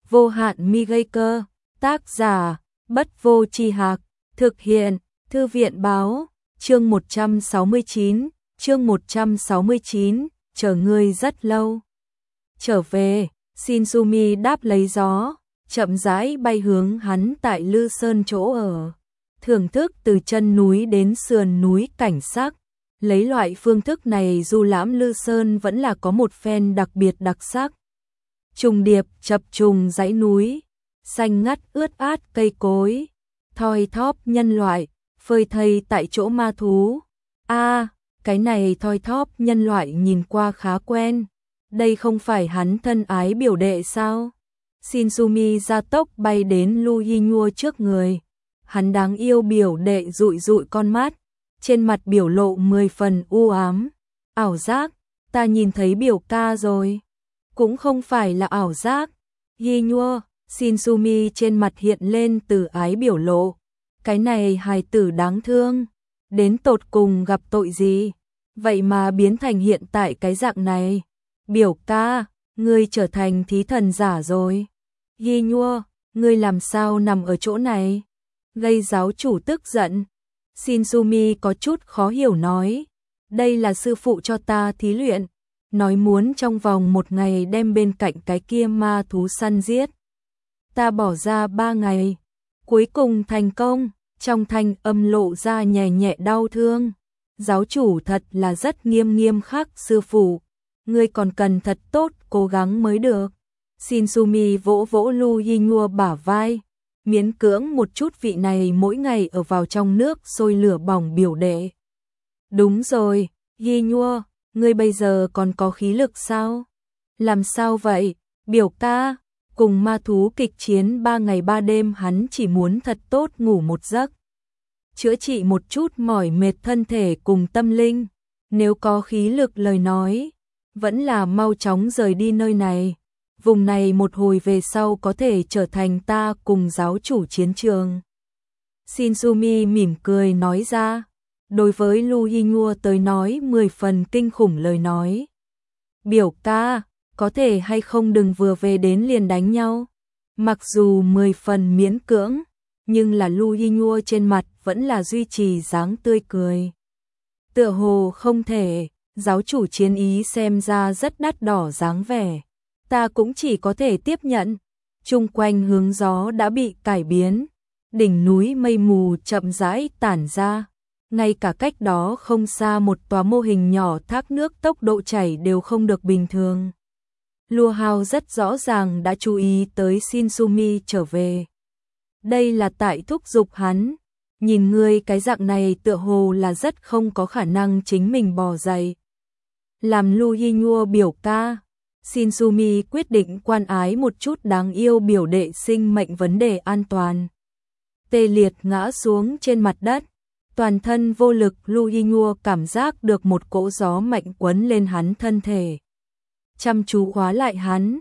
vô hạn mi gây cơ, tác giả, Bất Vô Tri Hạc, thực hiện, Thư viện báo, chương 169, chờ ngươi rất lâu. Trở về, Shinsumi đáp lấy gió, chậm rãi bay hướng hắn tại Lư Sơn chỗ ở. Thưởng thức từ chân núi đến sườn núi cảnh sắc. Lấy loại phương thức này du lãm Lư Sơn vẫn là có một phen đặc biệt đặc sắc. Trùng điệp chập trùng dãy núi, xanh ngắt ướt át cây cối, thoi thóp nhân loại, phơi thây tại chỗ ma thú. Cái này thoi thóp nhân loại nhìn qua khá quen. Đây không phải hắn thân ái biểu đệ sao? Shinsumi gia tốc bay đến Lu Yinhua trước người. Hắn đáng yêu biểu đệ dụi dụi con mắt, trên mặt biểu lộ 10 phần u ám. Ảo giác, ta nhìn thấy biểu ca rồi. Cũng không phải là ảo giác. Yinhua, Shinsumi trên mặt hiện lên từ ái biểu lộ. Cái này hài tử đáng thương. Đến tột cùng gặp tội gì? Vậy mà biến thành hiện tại cái dạng này. Biểu ca, ngươi trở thành thí thần giả rồi. Yinhua, ngươi làm sao nằm ở chỗ này? Gây giáo chủ tức giận. Shinsumi có chút khó hiểu nói. Đây là sư phụ cho ta thí luyện. Nói muốn trong vòng 1 ngày đem bên cạnh cái kia ma thú săn giết. Ta bỏ ra 3 ngày. Cuối cùng thành công. Trong thanh âm lộ ra nhẹ nhẹ đau thương. Giáo chủ thật là rất nghiêm khắc sư phụ. Ngươi còn cần thật tốt cố gắng mới được. Shinsumi vỗ vỗ Lu Yinhua bả vai. Miễn cưỡng một chút vị này mỗi ngày ở vào trong nước sôi lửa bỏng biểu đệ. Đúng rồi, Yinhua, ngươi bây giờ còn có khí lực sao? Làm sao vậy, biểu ca? Cùng ma thú kịch chiến 3 ngày 3 đêm hắn chỉ muốn thật tốt ngủ một giấc. Chữa trị một chút mỏi mệt thân thể cùng tâm linh. Nếu có khí lực lời nói, vẫn là mau chóng rời đi nơi này. Vùng này một hồi về sau có thể trở thành ta cùng giáo chủ chiến trường. Shinsumi mỉm cười nói ra. Đối với Lu Yinhua tới nói 10 phần kinh khủng lời nói. Biểu ca, có thể hay không đừng vừa về đến liền đánh nhau. Mặc dù 10 phần miễn cưỡng, nhưng là Lu Yinhua trên mặt vẫn là duy trì dáng tươi cười. Tựa hồ không thể, giáo chủ chiến ý xem ra rất đắt đỏ dáng vẻ. Ta cũng chỉ có thể tiếp nhận. Chung quanh hướng gió đã bị cải biến. Đỉnh núi mây mù chậm rãi tản ra. Ngay cả cách đó không xa một tòa mô hình nhỏ thác nước tốc độ chảy đều không được bình thường. Lua Hao rất rõ ràng đã chú ý tới Shinsumi trở về. Đây là tại thúc giục hắn. Nhìn ngươi cái dạng này tựa hồ là rất không có khả năng chính mình bò dậy. Làm Lu Yinhua biểu ca. Shinsumi quyết định quan ái một chút đáng yêu biểu đệ sinh mệnh vấn đề an toàn. Tê liệt ngã xuống trên mặt đất. Toàn thân vô lực Lu Yinhua cảm giác được một cỗ gió mạnh quấn lên hắn thân thể. Chăm chú khóa lại hắn.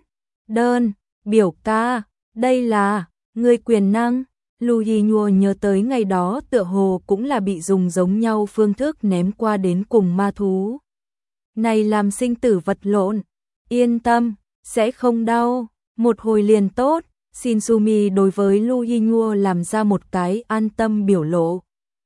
Biểu ca, đây là, ngươi quyền năng. Lu Yinhua nhớ tới ngày đó tựa hồ cũng là bị dùng giống nhau phương thức ném qua đến cùng ma thú. Này làm sinh tử vật lộn. Yên tâm, sẽ không đau, một hồi liền tốt. Shinsumi đối với Lu Yinhua làm ra một cái an tâm biểu lộ.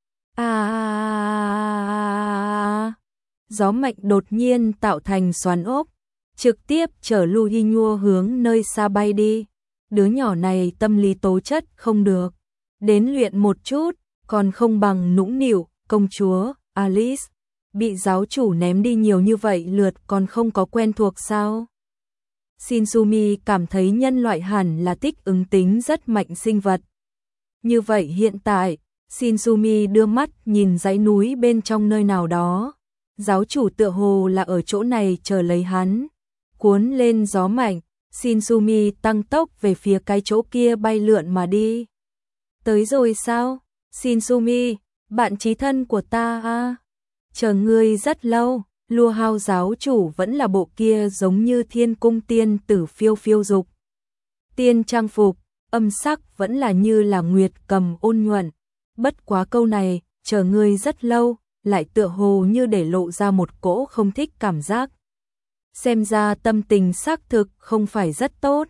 Gió mạnh đột nhiên tạo thành xoắn ốc, trực tiếp chở Lu Yinhua hướng nơi xa bay đi. Đứa nhỏ này tâm lý tố chất không được, đến luyện một chút, còn không bằng nũng nịu, công chúa, Alice. Bị giáo chủ ném đi nhiều như vậy lượt còn không có quen thuộc sao? Shinsumi cảm thấy nhân loại hẳn là thích ứng tính rất mạnh sinh vật. Như vậy hiện tại, Shinsumi đưa mắt nhìn dãy núi bên trong nơi nào đó. Giáo chủ tựa hồ là ở chỗ này chờ lấy hắn. Cuốn lên gió mạnh, Shinsumi tăng tốc về phía cái chỗ kia bay lượn mà đi. Tới rồi sao? Shinsumi, bạn chí thân của ta à? Chờ ngươi rất lâu. Lua Hao giáo chủ vẫn là bộ kia giống như thiên cung tiên tử phiêu phiêu dục. Tiên trang phục, âm sắc vẫn là như là nguyệt cầm ôn nhuận. Bất quá câu này, chờ ngươi rất lâu, lại tựa hồ như để lộ ra một cỗ không thích cảm giác. Xem ra tâm tình xác thực không phải rất tốt.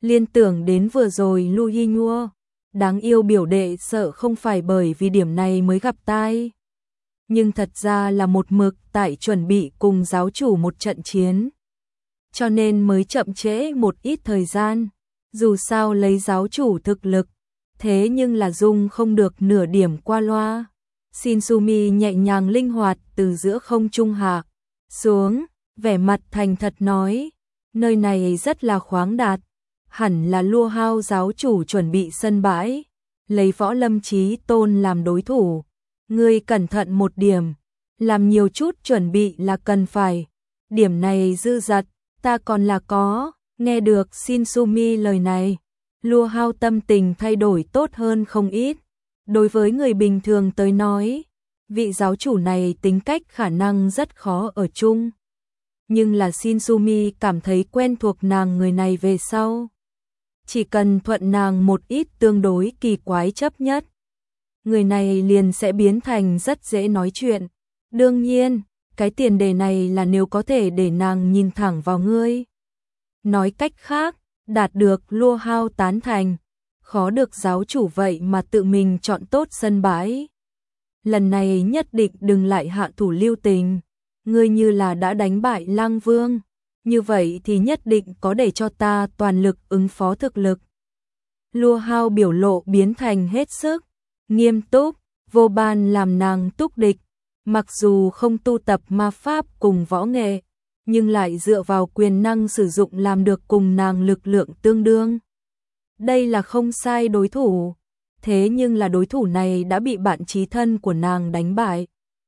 Liên tưởng đến vừa rồi Lu Yinhua, đáng yêu biểu đệ sợ không phải bởi vì điểm này mới gặp tai. Nhưng thật ra là một mực tại chuẩn bị cùng giáo chủ một trận chiến. Cho nên mới chậm trễ một ít thời gian. Dù sao lấy giáo chủ thực lực, thế nhưng là dung không được nửa điểm qua loa. Shinsumi nhẹ nhàng linh hoạt từ giữa không trung hạ xuống, vẻ mặt thành thật nói, nơi này rất là khoáng đạt, hẳn là Lua Hao giáo chủ chuẩn bị sân bãi, lấy Võ Lâm Chí Tôn làm đối thủ. Ngươi cẩn thận một điểm, làm nhiều chút chuẩn bị là cần phải. Điểm này dư dật, ta còn là có. Nghe được Shinsumi lời này, Lua Hao tâm tình thay đổi tốt hơn không ít. Đối với người bình thường tới nói, vị giáo chủ này tính cách khả năng rất khó ở chung. Nhưng là Shinsumi cảm thấy quen thuộc nàng người này về sau. Chỉ cần thuận nàng một ít tương đối kỳ quái chấp nhất, người này liền sẽ biến thành rất dễ nói chuyện. Đương nhiên, cái tiền đề này là nếu có thể để nàng nhìn thẳng vào ngươi. Nói cách khác, đạt được Lua Hao tán thành, khó được giáo chủ vậy mà tự mình chọn tốt sân bãi. Lần này nhất định đừng lại hạ thủ lưu tình, ngươi như là đã đánh bại Lang Vương, như vậy thì nhất định có để cho ta toàn lực ứng phó thực lực. Lua Hao biểu lộ biến thành hết sức nghiêm túc, vô ban làm nàng túc địch, mặc dù không tu tập ma pháp cùng võ nghệ, nhưng lại dựa vào quyền năng sử dụng làm được cùng nàng lực lượng tương đương. Đây là không sai đối thủ, thế nhưng là đối thủ này đã bị bạn chí thân của nàng đánh bại.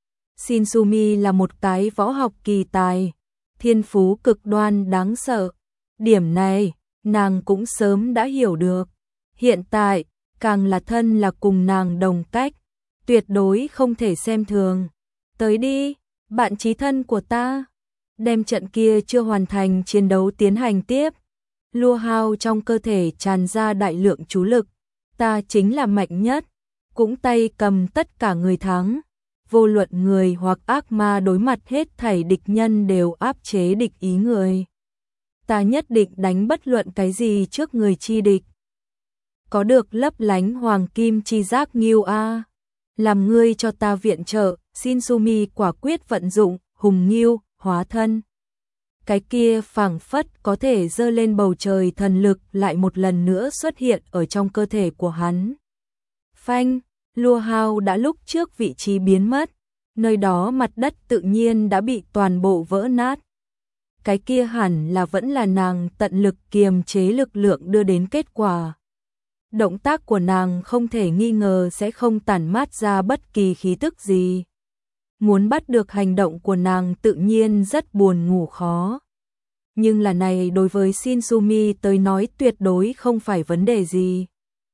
Shinsumi là một cái võ học kỳ tài, thiên phú cực đoan đáng sợ. Điểm này, nàng cũng sớm đã hiểu được. Hiện tại, càng là thân là cùng nàng đồng cách, tuyệt đối không thể xem thường. Tới đi, bạn chí thân của ta. Đem trận kia chưa hoàn thành chiến đấu tiến hành tiếp. Lua Hao trong cơ thể tràn ra đại lượng chú lực. Ta chính là mạnh nhất, cũng tay cầm tất cả người thắng. Vô luận người hoặc ác ma đối mặt hết thảy địch nhân đều áp chế địch ý người. Ta nhất định đánh bất luận cái gì trước người chi địch. Có được lấp lánh hoàng kim chi giác nghiêu a. Làm ngươi cho ta viện trợ. Shinsumi quả quyết vận dụng hùng nghiêu hóa thân. Cái kia phảng phất có thể giơ lên bầu trời thần lực lại một lần nữa xuất hiện ở trong cơ thể của hắn. Phanh, Lua Hao đã lúc trước vị trí biến mất, nơi đó mặt đất tự nhiên đã bị toàn bộ vỡ nát. Cái kia hẳn là vẫn là nàng tận lực kiềm chế lực lượng đưa đến kết quả. Động tác của nàng không thể nghi ngờ sẽ không tản mát ra bất kỳ khí tức gì. Muốn bắt được hành động của nàng tự nhiên rất buồn ngủ khó. Nhưng là này đối với Shinsumi tới nói tuyệt đối không phải vấn đề gì.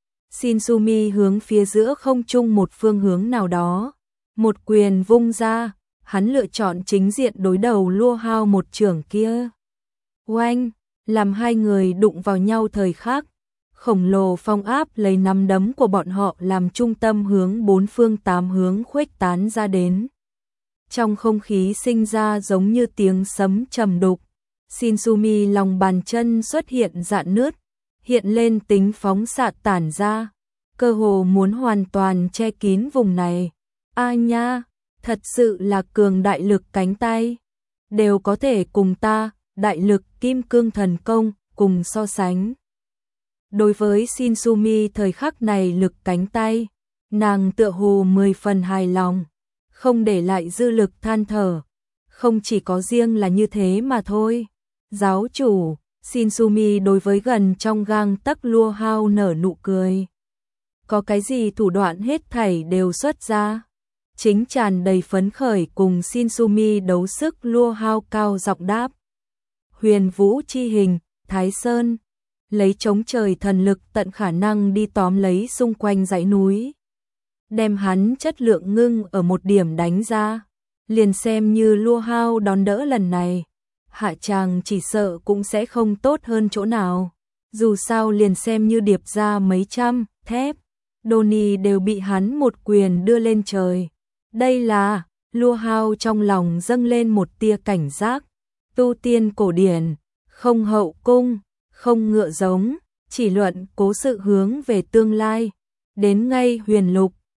Shinsumi hướng phía giữa không trung một phương hướng nào đó. Một quyền vung ra, hắn lựa chọn chính diện đối đầu Lua Hao một chưởng kia. Oanh, làm hai người đụng vào nhau thời khắc. Khổng lồ phong áp lấy nắm đấm của bọn họ làm trung tâm hướng bốn phương tám hướng khuếch tán ra đến. Trong không khí sinh ra giống như tiếng sấm trầm đục. Shinsumi lòng bàn chân xuất hiện rạn nứt, hiện lên tính phóng xạ tản ra, cơ hồ muốn hoàn toàn che kín vùng này. A nha, thật sự là cường đại lực cánh tay, đều có thể cùng ta, đại lực kim cương thần công, cùng so sánh. Đối với Shinsumi thời khắc này lực cánh tay, nàng tựa hồ 10 phần hài lòng, không để lại dư lực than thở. Không chỉ có riêng là như thế mà thôi. Giáo chủ, Shinsumi đối với gần trong gang tấc Lua Hao nở nụ cười. Có cái gì thủ đoạn hết thảy đều xuất ra. Chính tràn đầy phấn khởi cùng Shinsumi đấu sức Lua Hao cao giọng đáp. Huyền vũ chi hình, Thái Sơn, lấy chống trời thần lực tận khả năng đi tóm lấy xung quanh dãy núi. Đem hắn chất lượng ngưng ở một điểm đánh ra. Liền xem như Lua Hao đón đỡ lần này. Hạ chàng chỉ sợ cũng sẽ không tốt hơn chỗ nào. Dù sao liền xem như điệp ra mấy trăm thép, Donnie đều bị hắn một quyền đưa lên trời. Đây là, Lua Hao trong lòng dâng lên một tia cảnh giác. Tu tiên cổ điển, không hậu cung, không ngựa giống, chỉ luận cố sự hướng về tương lai. Đến ngay huyền lục,